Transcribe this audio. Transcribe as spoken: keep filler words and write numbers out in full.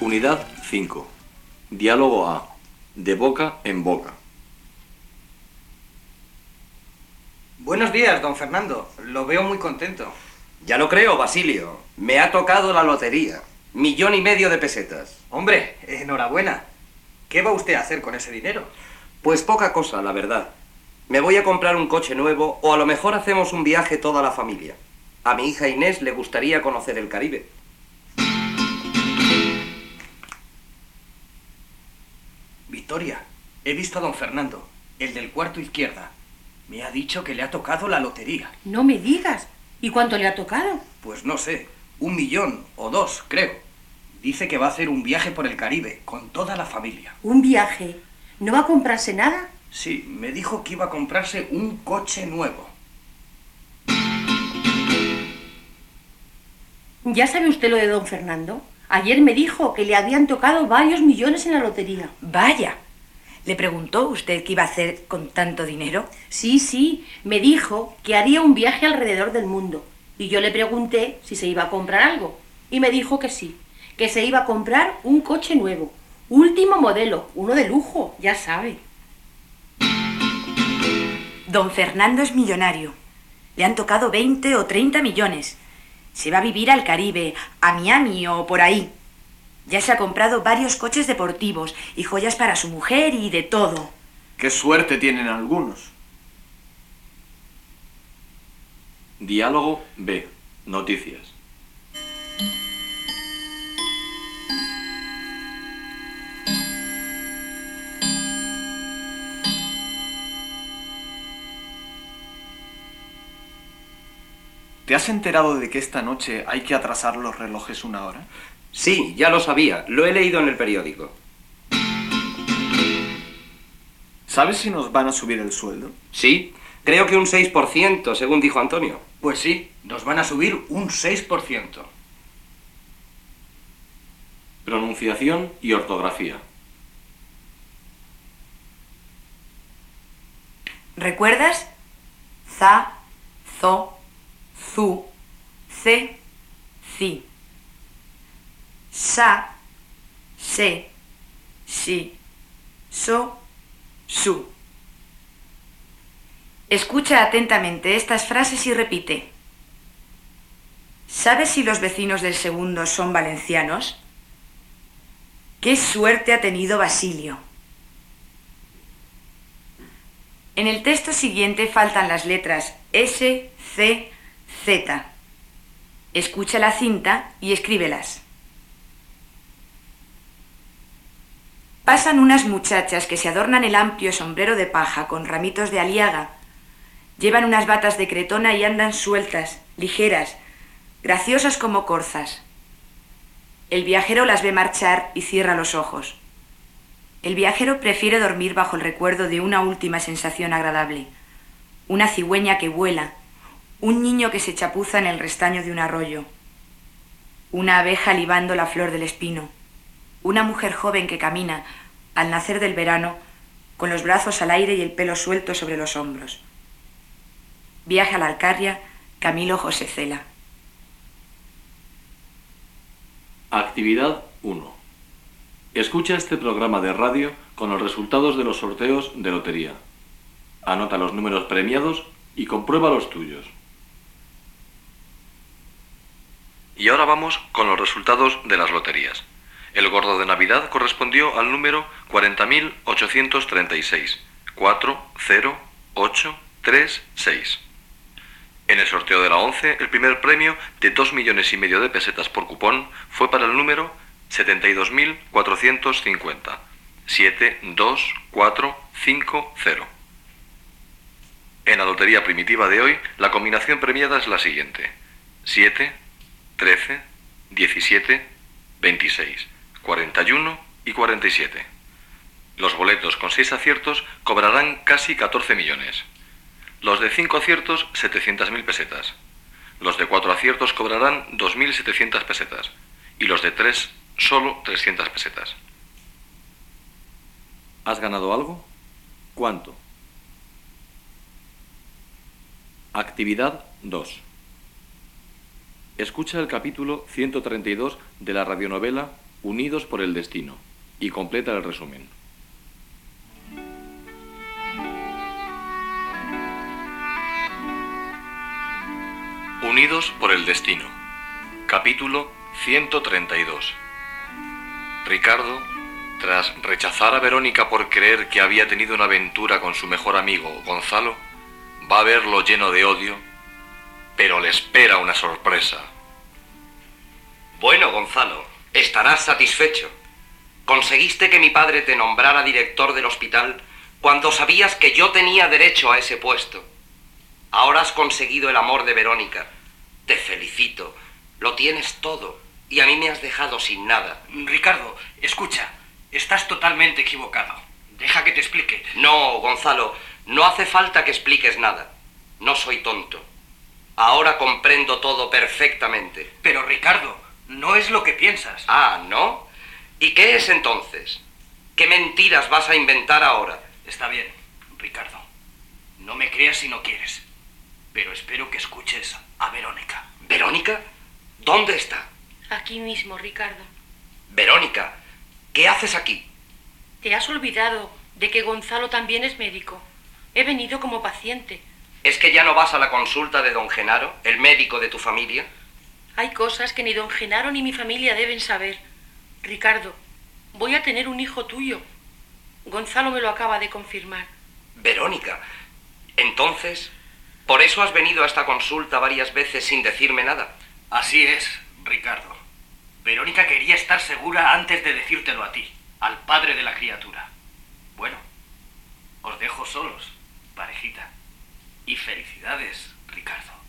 Unidad cinco. Diálogo A. De boca en boca. Buenos días, don Fernando. Lo veo muy contento. Ya lo creo, Basilio. Me ha tocado la lotería. Millón y medio de pesetas. Hombre, enhorabuena. ¿Qué va usted a hacer con ese dinero? Pues poca cosa, la verdad. Me voy a comprar un coche nuevo o a lo mejor hacemos un viaje toda la familia. A mi hija Inés le gustaría conocer el Caribe. Victoria, he visto a don Fernando, el del cuarto izquierda. Me ha dicho que le ha tocado la lotería. No me digas. ¿Y cuánto le ha tocado? Pues no sé, un millón o dos, creo. Dice que va a hacer un viaje por el Caribe, con toda la familia. ¿Un viaje? ¿No va a comprarse nada? Sí, me dijo que iba a comprarse un coche nuevo. ¿Ya sabe usted lo de don Fernando? Ayer me dijo que le habían tocado varios millones en la lotería. Vaya. ¿Le preguntó usted qué iba a hacer con tanto dinero? Sí, sí. Me dijo que haría un viaje alrededor del mundo. Y yo le pregunté si se iba a comprar algo. Y me dijo que sí. Que se iba a comprar un coche nuevo. Último modelo. Uno de lujo, ya sabe. Don Fernando es millonario. Le han tocado veinte o treinta millones. Se va a vivir al Caribe, a Miami o por ahí. Ya se ha comprado varios coches deportivos y joyas para su mujer y de todo. ¡Qué suerte tienen algunos! Diálogo B. Noticias. ¿Te has enterado de que esta noche hay que atrasar los relojes una hora? Sí, ya lo sabía. Lo he leído en el periódico. ¿Sabes si nos van a subir el sueldo? Sí, creo que un seis por ciento, según dijo Antonio. Pues sí, nos van a subir un seis por ciento. Pronunciación y ortografía. ¿Recuerdas? Za, zo, zu, ce, ci. Sa, se, si, so, su. Escucha atentamente estas frases y repite. ¿Sabes si los vecinos del segundo son valencianos? ¡Qué suerte ha tenido Basilio! En el texto siguiente faltan las letras S, C, Z. Escucha la cinta y escríbelas. Pasan unas muchachas que se adornan el amplio sombrero de paja con ramitos de aliaga. Llevan unas batas de cretona y andan sueltas, ligeras, graciosas como corzas. El viajero las ve marchar y cierra los ojos. El viajero prefiere dormir bajo el recuerdo de una última sensación agradable. Una cigüeña que vuela, un niño que se chapuza en el restaño de un arroyo, una abeja libando la flor del espino, una mujer joven que camina, al nacer del verano, con los brazos al aire y el pelo suelto sobre los hombros. Viaje a la Alcarria, Camilo José Cela. Actividad uno. Escucha este programa de radio con los resultados de los sorteos de lotería. Anota los números premiados y comprueba los tuyos. Y ahora vamos con los resultados de las loterías. El gordo de Navidad correspondió al número cuarenta mil ochocientos treinta y seis, cuatro cero ocho tres seis. En el sorteo de la once, el primer premio de dos millones y medio de pesetas por cupón fue para el número setenta y dos mil cuatrocientos cincuenta, siete dos cuatro cinco cero. En la lotería primitiva de hoy, la combinación premiada es la siguiente: siete, trece, diecisiete, veintiséis, cuarenta y uno y cuarenta y siete. Los boletos con seis aciertos cobrarán casi catorce millones. Los de cinco aciertos, setecientas mil pesetas. Los de cuatro aciertos cobrarán dos mil setecientas pesetas. Y los de tres, solo trescientas pesetas. ¿Has ganado algo? ¿Cuánto? Actividad dos. Escucha el capítulo ciento treinta y dos de la radionovela Unidos por el destino. Y completa el resumen. Unidos por el destino. Capítulo ciento treinta y dos. Ricardo, tras rechazar a Verónica por creer que había tenido una aventura con su mejor amigo, Gonzalo, va a verlo lleno de odio, pero le espera una sorpresa. Bueno, Gonzalo, estarás satisfecho. Conseguiste que mi padre te nombrara director del hospital cuando sabías que yo tenía derecho a ese puesto. Ahora has conseguido el amor de Verónica. Te felicito. Lo tienes todo. Y a mí me has dejado sin nada. Ricardo, escucha. Estás totalmente equivocado. Deja que te explique. No, Gonzalo, no hace falta que expliques nada. No soy tonto. Ahora comprendo todo perfectamente. Pero, Ricardo, no es lo que piensas. Ah, ¿no? ¿Y qué es entonces? ¿Qué mentiras vas a inventar ahora? Está bien, Ricardo. No me creas si no quieres. Pero espero que escuches a Verónica. ¿Verónica? ¿Dónde está? Aquí mismo, Ricardo. Verónica, ¿qué haces aquí? ¿Te has olvidado de que Gonzalo también es médico? He venido como paciente. ¿Es que ya no vas a la consulta de don Genaro, el médico de tu familia? Hay cosas que ni don Genaro ni mi familia deben saber. Ricardo, voy a tener un hijo tuyo. Gonzalo me lo acaba de confirmar. Verónica, entonces, ¿por eso has venido a esta consulta varias veces sin decirme nada? Así es, Ricardo. Verónica quería estar segura antes de decírtelo a ti, al padre de la criatura. Bueno, os dejo solos, parejita. Y felicidades, Ricardo.